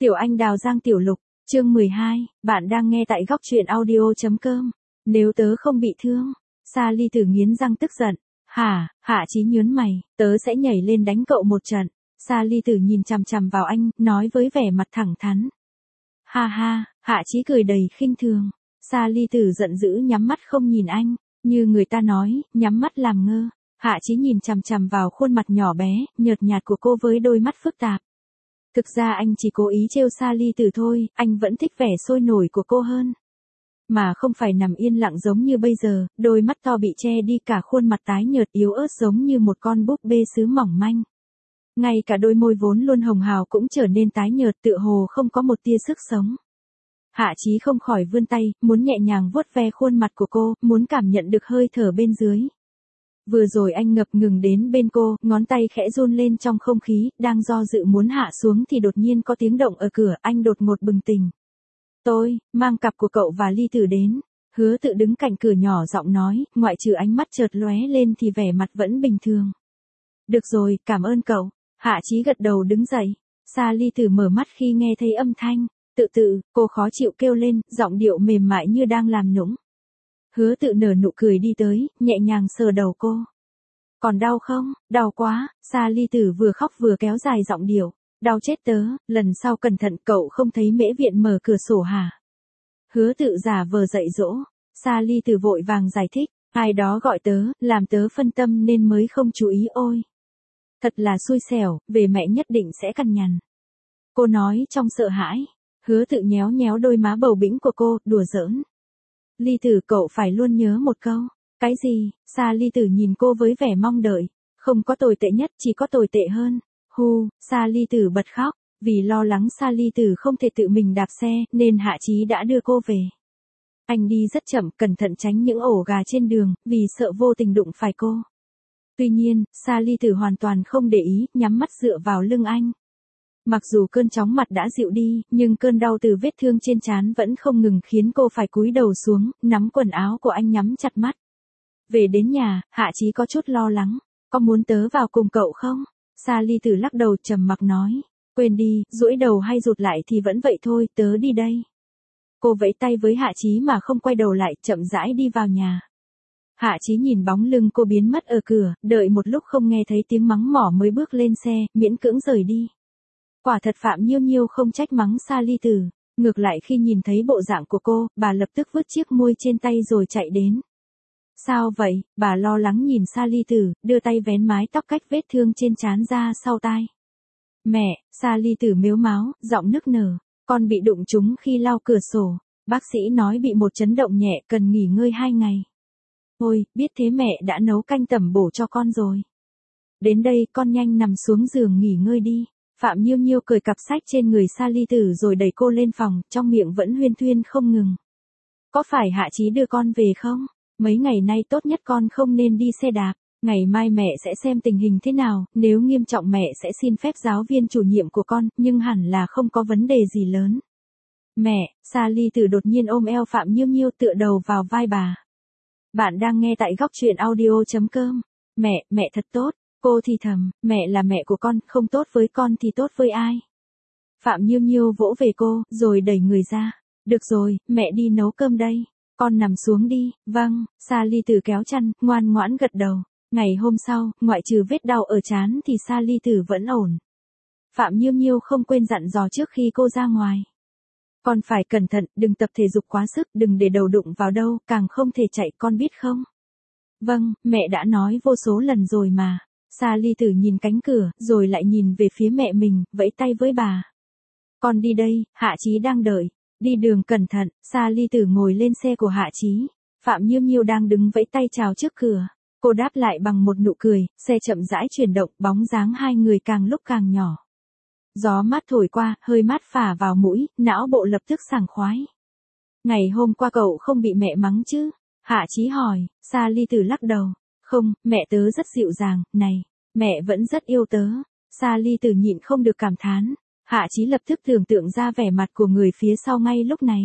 Tiểu Anh Đào Giang Tiểu Lục, chương 12, bạn đang nghe tại góc truyện audio.com. Nếu tớ không bị thương, Sa Ly Tử nghiến răng tức giận. Hả, Hạ Chí nhớn mày, tớ sẽ nhảy lên đánh cậu một trận. Sa Ly Tử nhìn chằm chằm vào anh, nói với vẻ mặt thẳng thắn. Ha ha, Hạ Chí cười đầy khinh thường. Sa Ly Tử giận dữ nhắm mắt không nhìn anh, như người ta nói, nhắm mắt làm ngơ. Hạ Chí nhìn chằm chằm vào khuôn mặt nhỏ bé, nhợt nhạt của cô với đôi mắt phức tạp. Thực ra anh chỉ cố ý trêu Sa Ly Tử thôi, anh vẫn thích vẻ sôi nổi của cô hơn. Mà không phải nằm yên lặng giống như bây giờ, đôi mắt to bị che đi, cả khuôn mặt tái nhợt yếu ớt giống như một con búp bê sứ mỏng manh. Ngay cả đôi môi vốn luôn hồng hào cũng trở nên tái nhợt, tựa hồ không có một tia sức sống. Hạ Chí không khỏi vươn tay, muốn nhẹ nhàng vuốt ve khuôn mặt của cô, muốn cảm nhận được hơi thở bên dưới. Vừa rồi anh ngập ngừng đến bên cô, ngón tay khẽ run lên trong không khí, đang do dự muốn hạ xuống thì đột nhiên có tiếng động ở cửa, anh đột ngột bừng tỉnh. Tôi, mang cặp của cậu và Ly Tử đến. Hứa Tự đứng cạnh cửa nhỏ giọng nói, ngoại trừ ánh mắt chợt lóe lên thì vẻ mặt vẫn bình thường. Được rồi, cảm ơn cậu. Hạ Chí gật đầu đứng dậy. Sa Ly Tử mở mắt khi nghe thấy âm thanh. Tự, cô khó chịu kêu lên, giọng điệu mềm mại như đang làm nũng. Hứa Tự nở nụ cười đi tới, nhẹ nhàng sờ đầu cô. Còn đau không? Đau quá. Sa Ly Tử vừa khóc vừa kéo dài giọng điệu. Đau chết tớ, lần sau cẩn thận, cậu không thấy Mễ Viện mở cửa sổ hả? Hứa Tự giả vờ dạy dỗ. Sa Ly Tử vội vàng giải thích, ai đó gọi tớ, làm tớ phân tâm nên mới không chú ý ôi. Thật là xui xẻo, về mẹ nhất định sẽ cằn nhằn. Cô nói trong sợ hãi. Hứa Tự nhéo nhéo đôi má bầu bĩnh của cô, đùa giỡn. Ly Tử, cậu phải luôn nhớ một câu. Cái gì? Sa Ly Tử nhìn cô với vẻ mong đợi. Không có tồi tệ nhất, chỉ có tồi tệ hơn. Sa Ly Tử bật khóc. Vì lo lắng Sa Ly Tử không thể tự mình đạp xe, nên Hạ Chí đã đưa cô về. Anh đi rất chậm, cẩn thận tránh những ổ gà trên đường, vì sợ vô tình đụng phải cô. Tuy nhiên, Sa Ly Tử hoàn toàn không để ý, nhắm mắt dựa vào lưng anh. Mặc dù cơn chóng mặt đã dịu đi, nhưng cơn đau từ vết thương trên trán vẫn không ngừng khiến cô phải cúi đầu xuống, nắm quần áo của anh nhắm chặt mắt. Về đến nhà, Hạ Chí có chút lo lắng. Có muốn tớ vào cùng cậu không? Sa Ly Tử lắc đầu trầm mặc nói. Quên đi, duỗi đầu hay rụt lại thì vẫn vậy thôi, tớ đi đây. Cô vẫy tay với Hạ Chí mà không quay đầu lại, chậm rãi đi vào nhà. Hạ Chí nhìn bóng lưng cô biến mất ở cửa, đợi một lúc không nghe thấy tiếng mắng mỏ mới bước lên xe, miễn cưỡng rời đi. Quả thật Phạm Nhiêu Nhiêu không trách mắng Sa Ly Tử, ngược lại khi nhìn thấy bộ dạng của cô, bà lập tức vứt chiếc muôi trên tay rồi chạy đến. Sao vậy? Bà lo lắng nhìn Sa Ly Tử, đưa tay vén mái tóc cách vết thương trên trán ra sau tai. Mẹ, Sa Ly Tử mếu máo, giọng nức nở, con bị đụng trúng khi lau cửa sổ, bác sĩ nói bị một chấn động nhẹ, cần nghỉ ngơi 2 ngày. Ôi, biết thế mẹ đã nấu canh tẩm bổ cho con rồi. Đến đây con nhanh nằm xuống giường nghỉ ngơi đi. Phạm Nhiêu Nhiêu cởi cặp sách trên người Sa Ly Tử rồi đẩy cô lên phòng, trong miệng vẫn huyên thuyên không ngừng. Có phải Hạ Chí đưa con về không? Mấy ngày nay tốt nhất con không nên đi xe đạp. Ngày mai mẹ sẽ xem tình hình thế nào, nếu nghiêm trọng mẹ sẽ xin phép giáo viên chủ nhiệm của con, nhưng hẳn là không có vấn đề gì lớn. Mẹ, Sa Ly Tử đột nhiên ôm eo Phạm Nhiêu Nhiêu tựa đầu vào vai bà. Bạn đang nghe tại góc truyện audio.com. Mẹ thật tốt. Cô thì thầm, mẹ là mẹ của con, không tốt với con thì tốt với ai? Phạm Nhiêu Nhiêu vỗ về cô, rồi đẩy người ra. Được rồi, mẹ đi nấu cơm đây. Con nằm xuống đi. Vâng, Sa Ly Tử kéo chăn, ngoan ngoãn gật đầu. Ngày hôm sau, ngoại trừ vết đau ở trán thì Sa Ly Tử vẫn ổn. Phạm Nhiêu Nhiêu không quên dặn dò trước khi cô ra ngoài. Con phải cẩn thận, đừng tập thể dục quá sức, đừng để đầu đụng vào đâu, càng không thể chạy, con biết không? Vâng, mẹ đã nói vô số lần rồi mà. Sa Ly Tử nhìn cánh cửa, rồi lại nhìn về phía mẹ mình, vẫy tay với bà. Con đi đây, Hạ Chí đang đợi. Đi đường cẩn thận. Sa Ly Tử ngồi lên xe của Hạ Chí. Phạm Nhiêu Nhiêu đang đứng vẫy tay chào trước cửa. Cô đáp lại bằng một nụ cười, xe chậm rãi chuyển động, bóng dáng hai người càng lúc càng nhỏ. Gió mát thổi qua, hơi mát phả vào mũi, não bộ lập tức sảng khoái. Ngày hôm qua cậu không bị mẹ mắng chứ? Hạ Chí hỏi. Sa Ly Tử lắc đầu. Không, mẹ tớ rất dịu dàng, này, mẹ vẫn rất yêu tớ. Sa Ly Tử nhịn không được cảm thán. Hạ Chí lập tức tưởng tượng ra vẻ mặt của người phía sau ngay lúc này.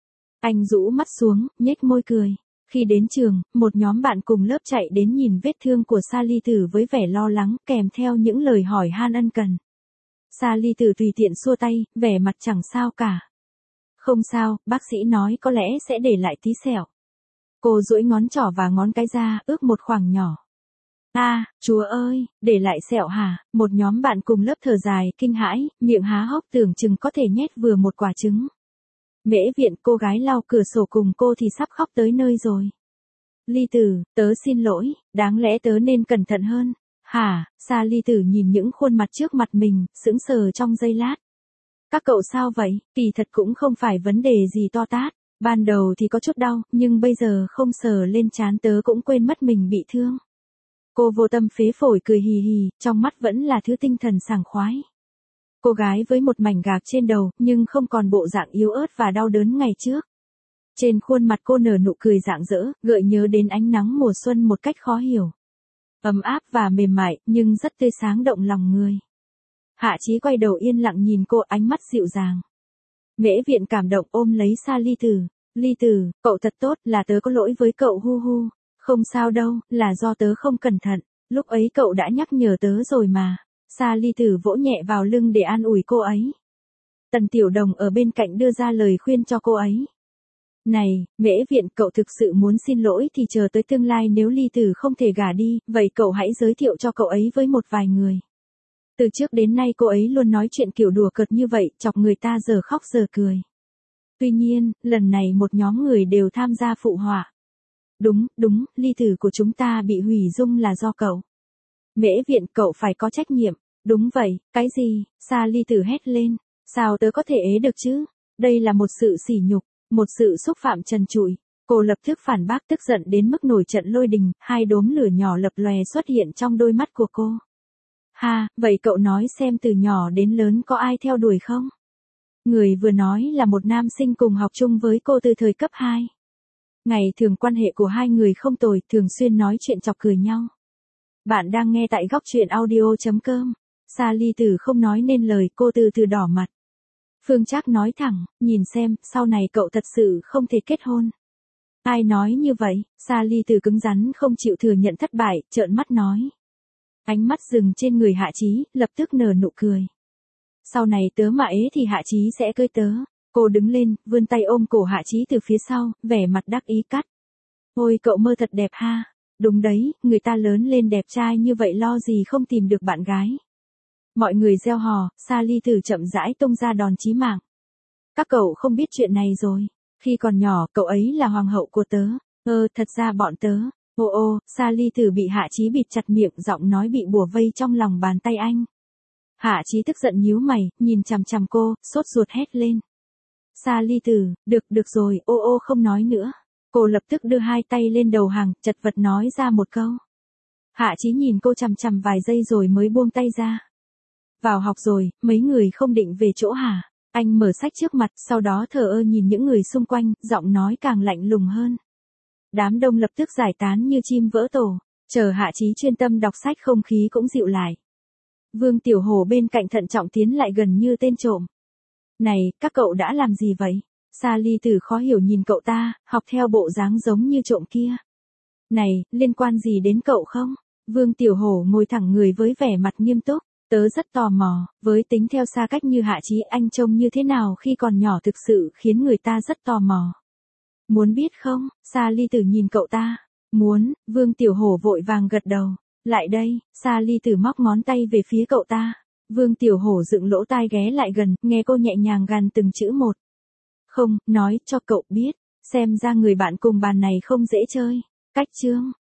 Anh rũ mắt xuống, nhếch môi cười. Khi đến trường, một nhóm bạn cùng lớp chạy đến nhìn vết thương của Sa Ly Tử với vẻ lo lắng, kèm theo những lời hỏi han ân cần. Sa Ly Tử tùy tiện xua tay, vẻ mặt chẳng sao cả. Không sao, bác sĩ nói có lẽ sẽ để lại tí sẹo. Cô duỗi ngón trỏ và ngón cái ra, ước một khoảng nhỏ. À, chúa ơi, để lại sẹo hả? Một nhóm bạn cùng lớp thở dài, kinh hãi, miệng há hốc tưởng chừng có thể nhét vừa một quả trứng. Mễ Viện, cô gái lau cửa sổ cùng cô thì sắp khóc tới nơi rồi. Ly Tử, tớ xin lỗi, đáng lẽ tớ nên cẩn thận hơn. Hả? Sa Ly Tử nhìn những khuôn mặt trước mặt mình, sững sờ trong giây lát. Các cậu sao vậy? Kỳ thật cũng không phải vấn đề gì to tát. Ban đầu thì có chút đau, nhưng bây giờ không sờ lên trán tớ cũng quên mất mình bị thương. Cô vô tâm phế phổi cười hì hì, trong mắt vẫn là thứ tinh thần sảng khoái. Cô gái với một mảnh gạc trên đầu, nhưng không còn bộ dạng yếu ớt và đau đớn ngày trước. Trên khuôn mặt cô nở nụ cười rạng rỡ, gợi nhớ đến ánh nắng mùa xuân một cách khó hiểu. Ấm áp và mềm mại, nhưng rất tươi sáng động lòng người. Hạ Chí quay đầu yên lặng nhìn cô, ánh mắt dịu dàng. Mễ Viện cảm động ôm lấy Sa Ly Tử. Ly Tử, cậu thật tốt, là tớ có lỗi với cậu hu hu. Không sao đâu, là do tớ không cẩn thận. Lúc ấy cậu đã nhắc nhở tớ rồi mà. Sa Ly Tử vỗ nhẹ vào lưng để an ủi cô ấy. Tần Tiểu Đồng ở bên cạnh đưa ra lời khuyên cho cô ấy. Này, Mễ Viện, cậu thực sự muốn xin lỗi thì chờ tới tương lai, nếu Ly Tử không thể gả đi, vậy cậu hãy giới thiệu cho cậu ấy với một vài người. Từ trước đến nay cô ấy luôn nói chuyện kiểu đùa cợt như vậy, chọc người ta giờ khóc giờ cười. Tuy nhiên, lần này một nhóm người đều tham gia phụ họa. Đúng, Ly Tử của chúng ta bị hủy dung là do cậu. Mễ Viện, cậu phải có trách nhiệm. Đúng vậy, cái gì? Sa Ly Tử hét lên. Sao tớ có thể ế được chứ? Đây là một sự sỉ nhục, một sự xúc phạm trần trụi. Cô lập tức phản bác, tức giận đến mức nổi trận lôi đình, hai đốm lửa nhỏ lập lòe xuất hiện trong đôi mắt của cô. Ha, vậy cậu nói xem từ nhỏ đến lớn có ai theo đuổi không? Người vừa nói là một nam sinh cùng học chung với cô từ thời cấp 2. Ngày thường quan hệ của hai người không tồi, thường xuyên nói chuyện chọc cười nhau. Bạn đang nghe tại góc truyện audio.com. Sa Ly Tử không nói nên lời, cô từ từ đỏ mặt. Phương Trác nói thẳng, nhìn xem, sau này cậu thật sự không thể kết hôn. Ai nói như vậy? Sa Ly Tử cứng rắn không chịu thừa nhận thất bại, trợn mắt nói. Ánh mắt dừng trên người Hạ Chí, lập tức nở nụ cười. Sau này tớ mà ế thì Hạ Chí sẽ cưới tớ. Cô đứng lên, vươn tay ôm cổ Hạ Chí từ phía sau, vẻ mặt đắc ý cắt. Ôi cậu mơ thật đẹp ha. Đúng đấy, người ta lớn lên đẹp trai như vậy lo gì không tìm được bạn gái. Mọi người reo hò, Sa Ly Tử chậm rãi tung ra đòn chí mạng. Các cậu không biết chuyện này rồi. Khi còn nhỏ, cậu ấy là hoàng hậu của tớ. Thật ra bọn tớ. Ô, Sa Ly Tử bị Hạ Chí bịt chặt miệng, giọng nói bị bủa vây trong lòng bàn tay anh. Hạ Chí tức giận nhíu mày, nhìn chằm chằm cô, sốt ruột hét lên. Sa Ly Tử, được rồi, ô không nói nữa. Cô lập tức đưa hai tay lên đầu hàng, chật vật nói ra một câu. Hạ Chí nhìn cô chằm chằm vài giây rồi mới buông tay ra. Vào học rồi, mấy người không định về chỗ hả? Anh mở sách trước mặt, sau đó thờ ơ nhìn những người xung quanh, giọng nói càng lạnh lùng hơn. Đám đông lập tức giải tán như chim vỡ tổ, chờ Hạ Chí chuyên tâm đọc sách, không khí cũng dịu lại. Vương Tiểu Hổ bên cạnh thận trọng tiến lại gần như tên trộm. Này, các cậu đã làm gì vậy? Sa Ly Tử khó hiểu nhìn cậu ta, học theo bộ dáng giống như trộm kia. Này, liên quan gì đến cậu không? Vương Tiểu Hổ ngồi thẳng người với vẻ mặt nghiêm túc. Tớ rất tò mò, với tính theo xa cách như Hạ Chí, anh trông như thế nào khi còn nhỏ thực sự khiến người ta rất tò mò. Muốn biết không? Sa Ly Tử nhìn cậu ta. Muốn, Vương Tiểu Hổ vội vàng gật đầu. Lại đây, Sa Ly Tử móc ngón tay về phía cậu ta. Vương Tiểu Hổ dựng lỗ tai ghé lại gần, nghe cô nhẹ nhàng gằn từng chữ một. Không, nói cho cậu biết, xem ra người bạn cùng bàn này không dễ chơi. Cách chương.